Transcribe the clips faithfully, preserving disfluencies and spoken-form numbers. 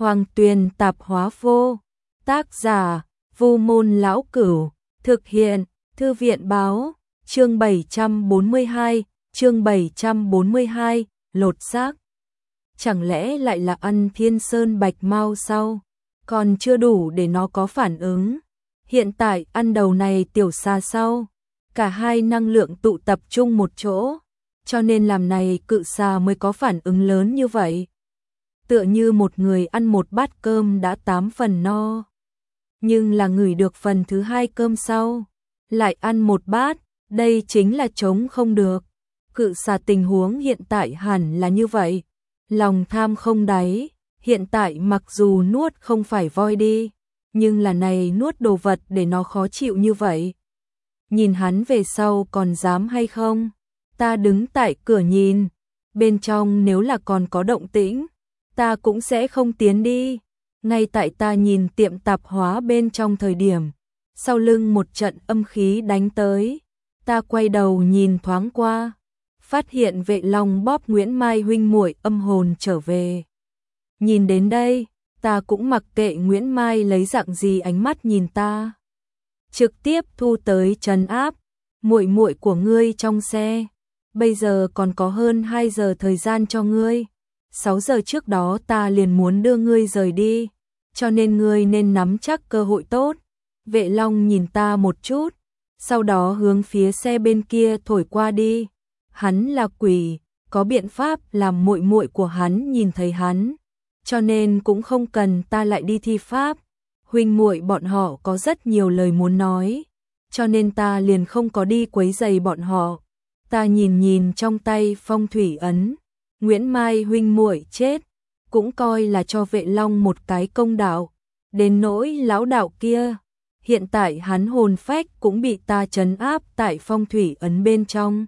Hoàng Tuyền Tạp Hóa Vô. Tác giả: Vu Môn Lão Cửu. Thực hiện: Thư viện Báo. Chương bảy trăm bốn mươi hai, chương bảy trăm bốn mươi hai, lột xác. Chẳng lẽ lại là ăn Thiên Sơn Bạch Mao sao? Còn chưa đủ để nó có phản ứng. Hiện tại ăn đầu này tiểu xà sau. Cả hai năng lượng tụ tập trung một chỗ, cho nên làm này cự xà mới có phản ứng lớn như vậy. Tựa như một người ăn một bát cơm đã tám phần no. Nhưng là ngửi được phần thứ hai cơm sau, lại ăn một bát, đây chính là chống không được. Cự xà tình huống hiện tại hẳn là như vậy. Lòng tham không đáy, hiện tại mặc dù nuốt không phải voi đi, nhưng là này nuốt đồ vật để nó khó chịu như vậy. Nhìn hắn về sau còn dám hay không? Ta đứng tại cửa nhìn, bên trong nếu là còn có động tĩnh, ta cũng sẽ không tiến đi. Ngay tại ta nhìn tiệm tạp hóa bên trong thời điểm, sau lưng một trận âm khí đánh tới. Ta quay đầu nhìn thoáng qua, phát hiện Vệ Long bóp Nguyễn Mai huynh muội âm hồn trở về. Nhìn đến đây, ta cũng mặc kệ Nguyễn Mai lấy dạng gì ánh mắt nhìn ta, trực tiếp thu tới trấn áp. Muội muội của ngươi trong xe, bây giờ còn có hơn hai giờ thời gian cho ngươi. sáu giờ trước đó ta liền muốn đưa ngươi rời đi, cho nên ngươi nên nắm chắc cơ hội tốt. Vệ Long nhìn ta một chút, sau đó hướng phía xe bên kia thổi qua đi. Hắn là quỷ, có biện pháp làm muội muội của hắn nhìn thấy hắn, cho nên cũng không cần ta lại đi thi pháp. Huynh muội bọn họ có rất nhiều lời muốn nói, cho nên ta liền không có đi quấy rầy bọn họ. Ta nhìn nhìn trong tay phong thủy ấn, Nguyễn Mai huynh muội chết, cũng coi là cho Vệ Long một cái công đạo. Đến nỗi lão đạo kia, hiện tại hắn hồn phách cũng bị ta trấn áp tại phong thủy ấn bên trong.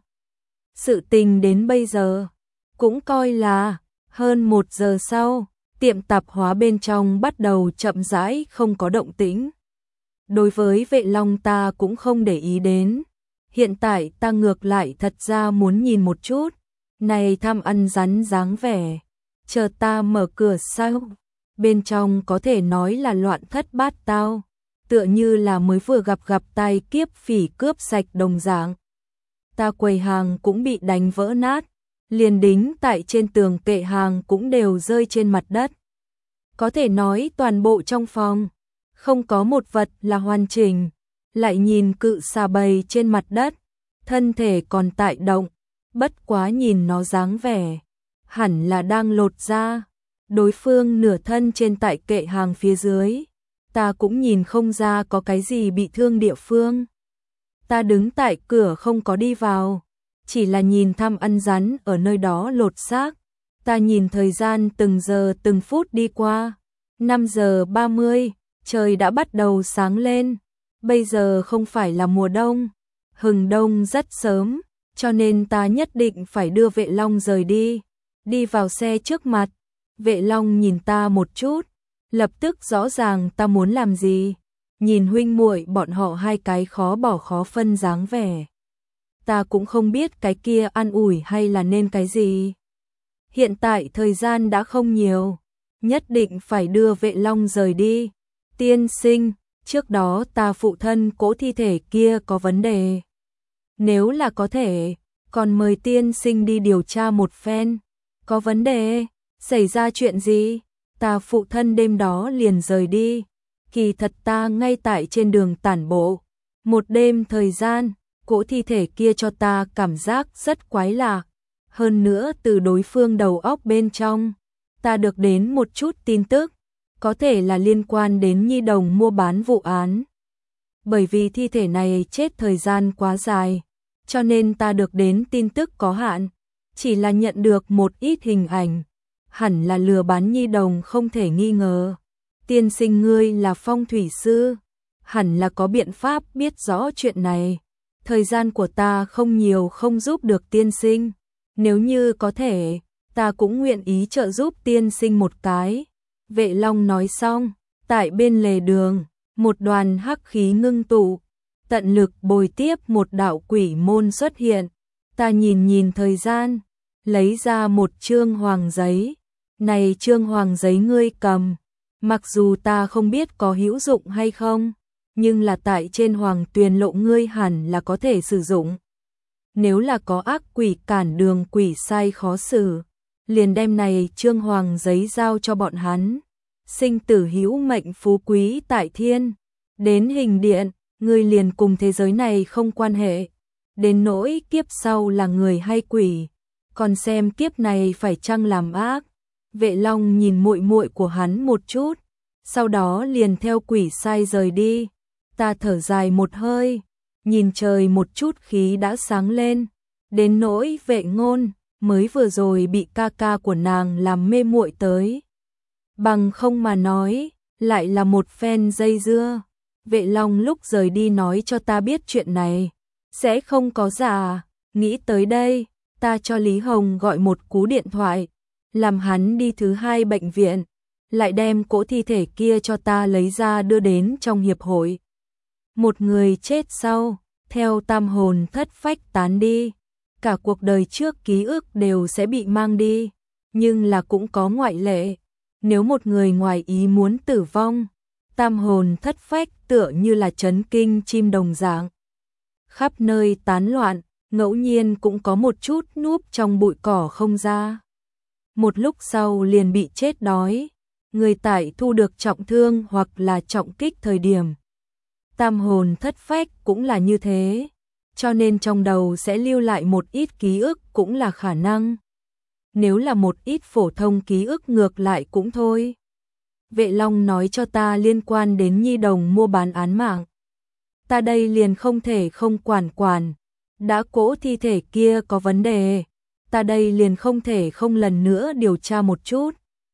Sự tình đến bây giờ, cũng coi là hơn một giờ sau, tiệm tạp hóa bên trong bắt đầu chậm rãi không có động tĩnh. Đối với Vệ Long ta cũng không để ý đến. Hiện tại ta ngược lại thật ra muốn nhìn một chút, này tham ăn rắn dáng vẻ. Chờ ta mở cửa sau, bên trong có thể nói là loạn thất bát tao, tựa như là mới vừa gặp gặp tai kiếp phỉ cướp sạch đồng dạng. Ta quầy hàng cũng bị đánh vỡ nát, liền đính tại trên tường kệ hàng cũng đều rơi trên mặt đất. Có thể nói toàn bộ trong phòng, không có một vật là hoàn chỉnh. Lại nhìn cự xà bầy trên mặt đất, thân thể còn tại động, bất quá nhìn nó dáng vẻ, hẳn là đang lột ra. Đối phương nửa thân trên tại kệ hàng phía dưới, ta cũng nhìn không ra có cái gì bị thương địa phương. Ta đứng tại cửa không có đi vào, chỉ là nhìn thăm ăn rắn ở nơi đó lột xác. Ta nhìn thời gian từng giờ từng phút đi qua, năm giờ ba mươi, trời đã bắt đầu sáng lên. Bây giờ không phải là mùa đông, hừng đông rất sớm, cho nên ta nhất định phải đưa Vệ Long rời đi. Đi vào xe trước mặt, Vệ Long nhìn ta một chút, lập tức rõ ràng ta muốn làm gì. Nhìn huynh muội bọn họ hai cái khó bỏ khó phân dáng vẻ, ta cũng không biết cái kia an ủi hay là nên cái gì. Hiện tại thời gian đã không nhiều, nhất định phải đưa Vệ Long rời đi. Tiên sinh, trước đó ta phụ thân cỗ thi thể kia có vấn đề. Nếu là có thể, còn mời tiên sinh đi điều tra một phen. Có vấn đề? Xảy ra chuyện gì? Ta phụ thân đêm đó liền rời đi. Kỳ thật ta ngay tại trên đường tản bộ. Một đêm thời gian, cỗ thi thể kia cho ta cảm giác rất quái lạ. Hơn nữa từ đối phương đầu óc bên trong, ta được đến một chút tin tức, có thể là liên quan đến nhi đồng mua bán vụ án. Bởi vì thi thể này chết thời gian quá dài, cho nên ta được đến tin tức có hạn, chỉ là nhận được một ít hình ảnh, hẳn là lừa bán nhi đồng không thể nghi ngờ. Tiên sinh ngươi là phong thủy sư, hẳn là có biện pháp biết rõ chuyện này. Thời gian của ta không nhiều không giúp được tiên sinh, nếu như có thể, ta cũng nguyện ý trợ giúp tiên sinh một cái. Vệ Long nói xong, tại bên lề đường, một đoàn hắc khí ngưng tụ, tận lực bồi tiếp một đạo quỷ môn xuất hiện. Ta nhìn nhìn thời gian, lấy ra một chương hoàng giấy. Này chương hoàng giấy ngươi cầm, Mặc dù ta không biết có hữu dụng hay không, nhưng là tại trên Hoàng Tuyền Lộ ngươi hẳn là có thể sử dụng. Nếu là có ác quỷ cản đường quỷ sai khó xử, liền đem này trương hoàng giấy giao cho bọn hắn. Sinh tử hữu mệnh phú quý tại thiên, đến hình điện, ngươi liền cùng thế giới này không quan hệ. Đến nỗi kiếp sau là người hay quỷ, còn xem kiếp này phải chăng làm ác. Vệ Long nhìn muội muội của hắn một chút, sau đó liền theo quỷ sai rời đi. Ta thở dài một hơi, nhìn trời một chút khí đã sáng lên. Đến nỗi Vệ Ngôn, mới vừa rồi bị ca ca của nàng làm mê muội tới. Bằng không mà nói, lại là một phen dây dưa. Vệ Long lúc rời đi nói cho ta biết chuyện này, sẽ không có giả. Nghĩ tới đây, ta cho Lý Hồng gọi một cú điện thoại, làm hắn đi thứ hai bệnh viện, lại đem cỗ thi thể kia cho ta lấy ra đưa đến trong hiệp hội. Một người chết sau, theo tam hồn thất phách tán đi, cả cuộc đời trước ký ức đều sẽ bị mang đi, nhưng là cũng có ngoại lệ. Nếu một người ngoài ý muốn tử vong, tam hồn thất phách tựa như là chấn kinh chim đồng dạng, khắp nơi tán loạn, ngẫu nhiên cũng có một chút núp trong bụi cỏ không ra. Một lúc sau liền bị chết đói, người tại thu được trọng thương hoặc là trọng kích thời điểm. Tam hồn thất phách cũng là như thế, cho nên trong đầu sẽ lưu lại một ít ký ức cũng là khả năng. Nếu là một ít phổ thông ký ức ngược lại cũng thôi. Vệ Long nói cho ta liên quan đến nhi đồng mua bán án mạng. Ta đây liền không thể không quản quản. Đã cỗ thi thể kia có vấn đề, ta đây liền không thể không lần nữa điều tra một chút.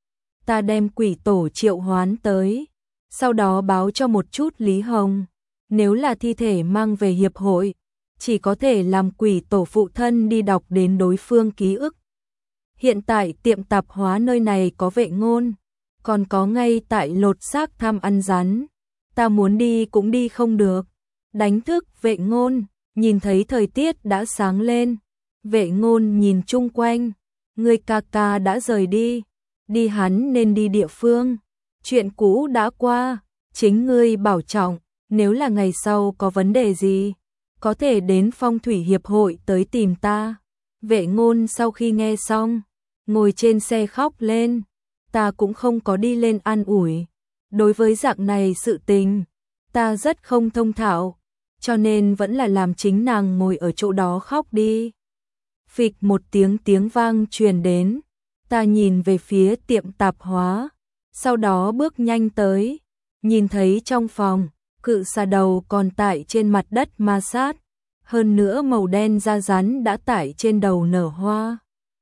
Ta đem quỷ tổ triệu hoán tới, sau đó báo cho một chút Lý Hồng. Nếu là thi thể mang về hiệp hội, chỉ có thể làm quỷ tổ phụ thân đi đọc đến đối phương ký ức. Hiện tại tiệm tạp hóa nơi này có Vệ Ngôn, còn có ngay tại lột xác tham ăn rắn. Ta muốn đi cũng đi không được. Đánh thức Vệ Ngôn, nhìn thấy thời tiết đã sáng lên. Vệ Ngôn nhìn chung quanh, người ca ca đã rời đi, đi hắn nên đi địa phương. Chuyện cũ đã qua, chính ngươi bảo trọng, nếu là ngày sau có vấn đề gì, có thể đến phong thủy hiệp hội tới tìm ta. Vệ Ngôn sau khi nghe xong, ngồi trên xe khóc lên. Ta cũng không có đi lên an ủi. Đối với dạng này sự tình, ta rất không thông thạo, cho nên vẫn là làm chính nàng ngồi ở chỗ đó khóc đi. Phịch một tiếng tiếng vang truyền đến, ta nhìn về phía tiệm tạp hóa, sau đó bước nhanh tới, nhìn thấy trong phòng, cự xà đầu còn tại trên mặt đất ma sát, hơn nữa màu đen da rắn đã tải trên đầu nở hoa.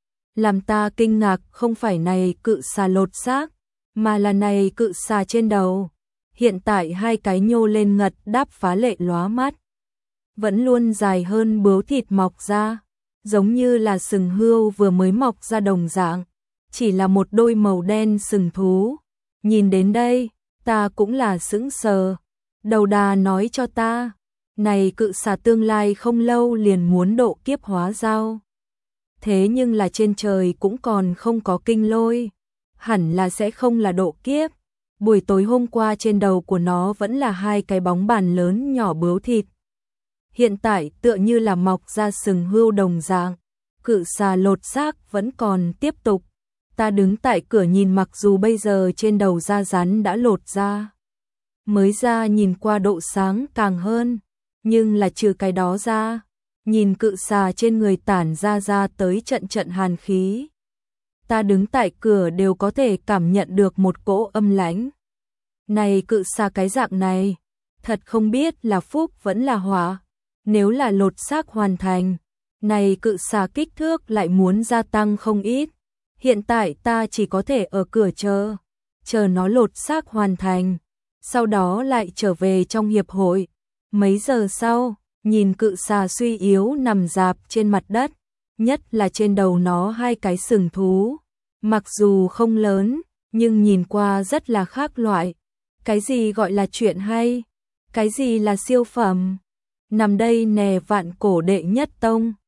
Làm ta kinh ngạc không phải này cự xà lột xác, mà là này cự xà trên đầu. Hiện tại hai cái nhô lên ngật đáp phá lệ lóa mắt. Vẫn luôn dài hơn bướu thịt mọc ra, giống như là sừng hươu vừa mới mọc ra đồng dạng. Chỉ là một đôi màu đen sừng thú. Nhìn đến đây, ta cũng là sững sờ. Đầu đà nói cho ta, này cự xà tương lai không lâu liền muốn độ kiếp hóa giao. Thế nhưng là trên trời cũng còn không có kinh lôi, hẳn là sẽ không là độ kiếp. Buổi tối hôm qua trên đầu của nó vẫn là hai cái bóng bàn lớn nhỏ bướu thịt. Hiện tại tựa như là mọc ra sừng hươu đồng dạng. Cự xà lột xác vẫn còn tiếp tục. Ta đứng tại cửa nhìn, mặc dù bây giờ trên đầu da rắn đã lột ra, mới ra nhìn qua độ sáng càng hơn, nhưng là trừ cái đó ra, nhìn cự xà trên người tản ra ra tới trận trận hàn khí. Ta đứng tại cửa đều có thể cảm nhận được một cỗ âm lãnh. Này cự xà cái dạng này, thật không biết là phúc vẫn là họa. Nếu là lột xác hoàn thành, này cự xà kích thước lại muốn gia tăng không ít. Hiện tại ta chỉ có thể ở cửa chờ, chờ nó lột xác hoàn thành, sau đó lại trở về trong hiệp hội. Mấy giờ sau, nhìn cự xà suy yếu nằm rạp trên mặt đất, nhất là trên đầu nó hai cái sừng thú. Mặc dù không lớn, nhưng nhìn qua rất là khác loại. Cái gì gọi là chuyện hay? Cái gì là siêu phẩm? Nằm đây nè vạn cổ đệ nhất tông.